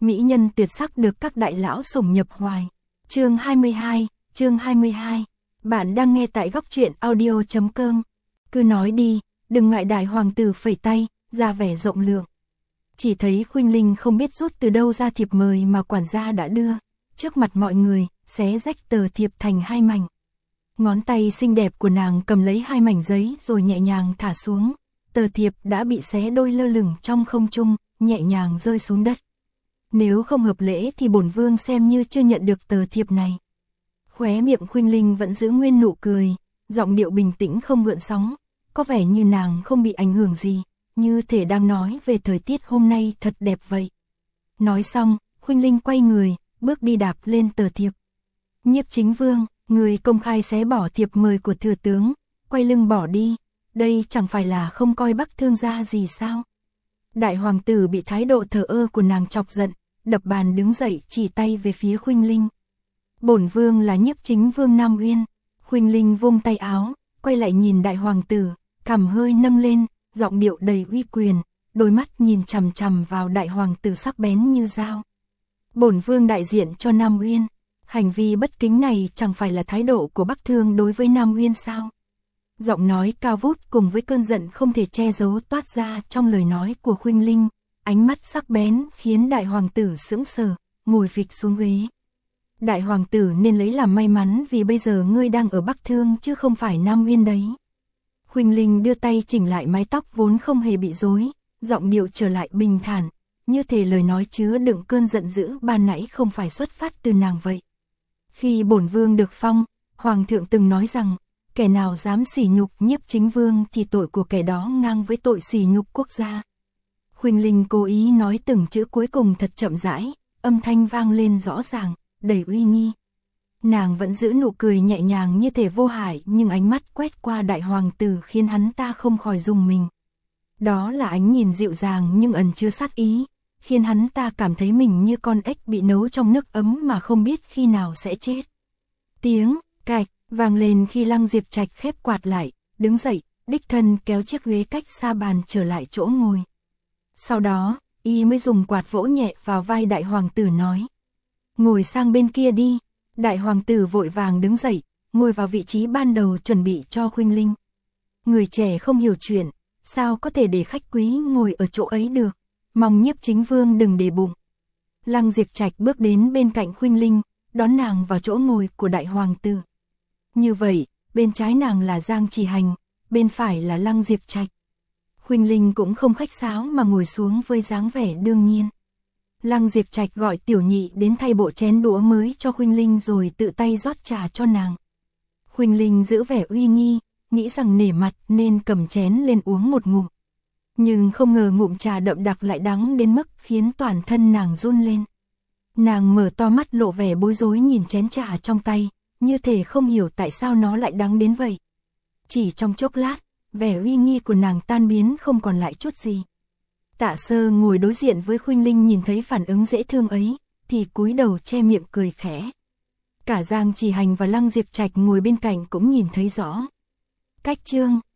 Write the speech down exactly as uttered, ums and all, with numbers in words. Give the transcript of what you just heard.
mỹ nhân tuyệt sắc được các đại lão sủng nhập hoài. Chương hai mươi hai, chương hai mươi hai. Bạn đang nghe tại góc truyện audio chấm com. Cứ nói đi, đừng ngại đại hoàng tử phẩy tay, ra vẻ rộng lượng. Chỉ thấy Khuynh Linh không biết rút từ đâu ra thiệp mời mà quản gia đã đưa, trước mặt mọi người, xé rách tờ thiệp thành hai mảnh. Ngón tay xinh đẹp của nàng cầm lấy hai mảnh giấy rồi nhẹ nhàng thả xuống, tờ thiệp đã bị xé đôi lơ lửng trong không trung, nhẹ nhàng rơi xuống đất. Nếu không hợp lễ thì bổn vương xem như chưa nhận được tờ thiệp này. Khóe miệng Khuynh Linh vẫn giữ nguyên nụ cười, giọng điệu bình tĩnh không gợn sóng, có vẻ như nàng không bị ảnh hưởng gì, như thể đang nói về thời tiết hôm nay thật đẹp vậy. Nói xong, Khuynh Linh quay người, bước đi đạp lên tờ thiệp. Nhiếp Chính Vương, người công khai xé bỏ thiệp mời của thừa tướng, quay lưng bỏ đi, đây chẳng phải là không coi Bắc Thương gia gì sao? Đại hoàng tử bị thái độ thờ ơ của nàng chọc giận, đập bàn đứng dậy chỉ tay về phía Khuynh Linh. Bổn vương là Nhiếp Chính Vương Nam Uyên. Khuynh Linh vung tay áo, quay lại nhìn đại hoàng tử, cằm hơi nâng lên, giọng điệu đầy uy quyền, đôi mắt nhìn chằm chằm vào đại hoàng tử sắc bén như dao. Bổn vương đại diện cho Nam Uyên, hành vi bất kính này chẳng phải là thái độ của Bắc Thương đối với Nam Uyên sao? Giọng nói cao vút cùng với cơn giận không thể che giấu toát ra trong lời nói của Khuynh Linh, ánh mắt sắc bén khiến đại hoàng tử sững sờ, ngồi phịch xuống ghế. Đại hoàng tử nên lấy làm may mắn vì bây giờ ngươi đang ở Bắc Thương chứ không phải Nam Uyên đấy. Khuynh Linh đưa tay chỉnh lại mái tóc vốn không hề bị rối, giọng điệu trở lại bình thản, như thể lời nói chứa đựng cơn giận dữ ban nãy không phải xuất phát từ nàng vậy. Khi bổn vương được phong, hoàng thượng từng nói rằng, kẻ nào dám sỉ nhục Nhiếp Chính Vương thì tội của kẻ đó ngang với tội sỉ nhục quốc gia. Khuynh Linh cố ý nói từng chữ cuối cùng thật chậm rãi, âm thanh vang lên rõ ràng, đầy uy nghi. Nàng vẫn giữ nụ cười nhẹ nhàng như thể vô hại, nhưng ánh mắt quét qua đại hoàng tử khiến hắn ta không khỏi rùng mình. Đó là ánh nhìn dịu dàng nhưng ẩn chứa sát ý, khiến hắn ta cảm thấy mình như con ếch bị nấu trong nước ấm mà không biết khi nào sẽ chết. Tiếng cạch vang lên khi Lăng Diệp Trạch khép quạt lại, đứng dậy, đích thân kéo chiếc ghế cách xa bàn trở lại chỗ ngồi. Sau đó, y mới dùng quạt vỗ nhẹ vào vai đại hoàng tử nói: ngồi sang bên kia đi. Đại hoàng tử vội vàng đứng dậy, ngồi vào vị trí ban đầu chuẩn bị cho Khuynh Linh. Người trẻ không hiểu chuyện, sao có thể để khách quý ngồi ở chỗ ấy được, mong Nhiếp Chính Vương đừng để bụng. Lăng Diệp Trạch bước đến bên cạnh Khuynh Linh, đón nàng vào chỗ ngồi của đại hoàng tử. Như vậy, bên trái nàng là Giang Chỉ Hành, bên phải là Lăng Diệp Trạch. Khuynh Linh cũng không khách sáo mà ngồi xuống với dáng vẻ đương nhiên. Lăng Diệp Trạch gọi tiểu nhị đến thay bộ chén đũa mới cho Khuynh Linh rồi tự tay rót trà cho nàng. Khuynh Linh giữ vẻ uy nghi, nghĩ rằng nể mặt nên cầm chén lên uống một ngụm. Nhưng không ngờ ngụm trà đậm đặc lại đắng đến mức khiến toàn thân nàng run lên. Nàng mở to mắt lộ vẻ bối rối nhìn chén trà trong tay, như thể không hiểu tại sao nó lại đắng đến vậy. Chỉ trong chốc lát, vẻ uy nghi của nàng tan biến không còn lại chút gì. Tạ Sơ ngồi đối diện với Khuynh Linh nhìn thấy phản ứng dễ thương ấy, thì cúi đầu che miệng cười khẽ. Cả Giang Chỉ Hành và Lăng Diệp Trạch ngồi bên cạnh cũng nhìn thấy rõ. Cách chương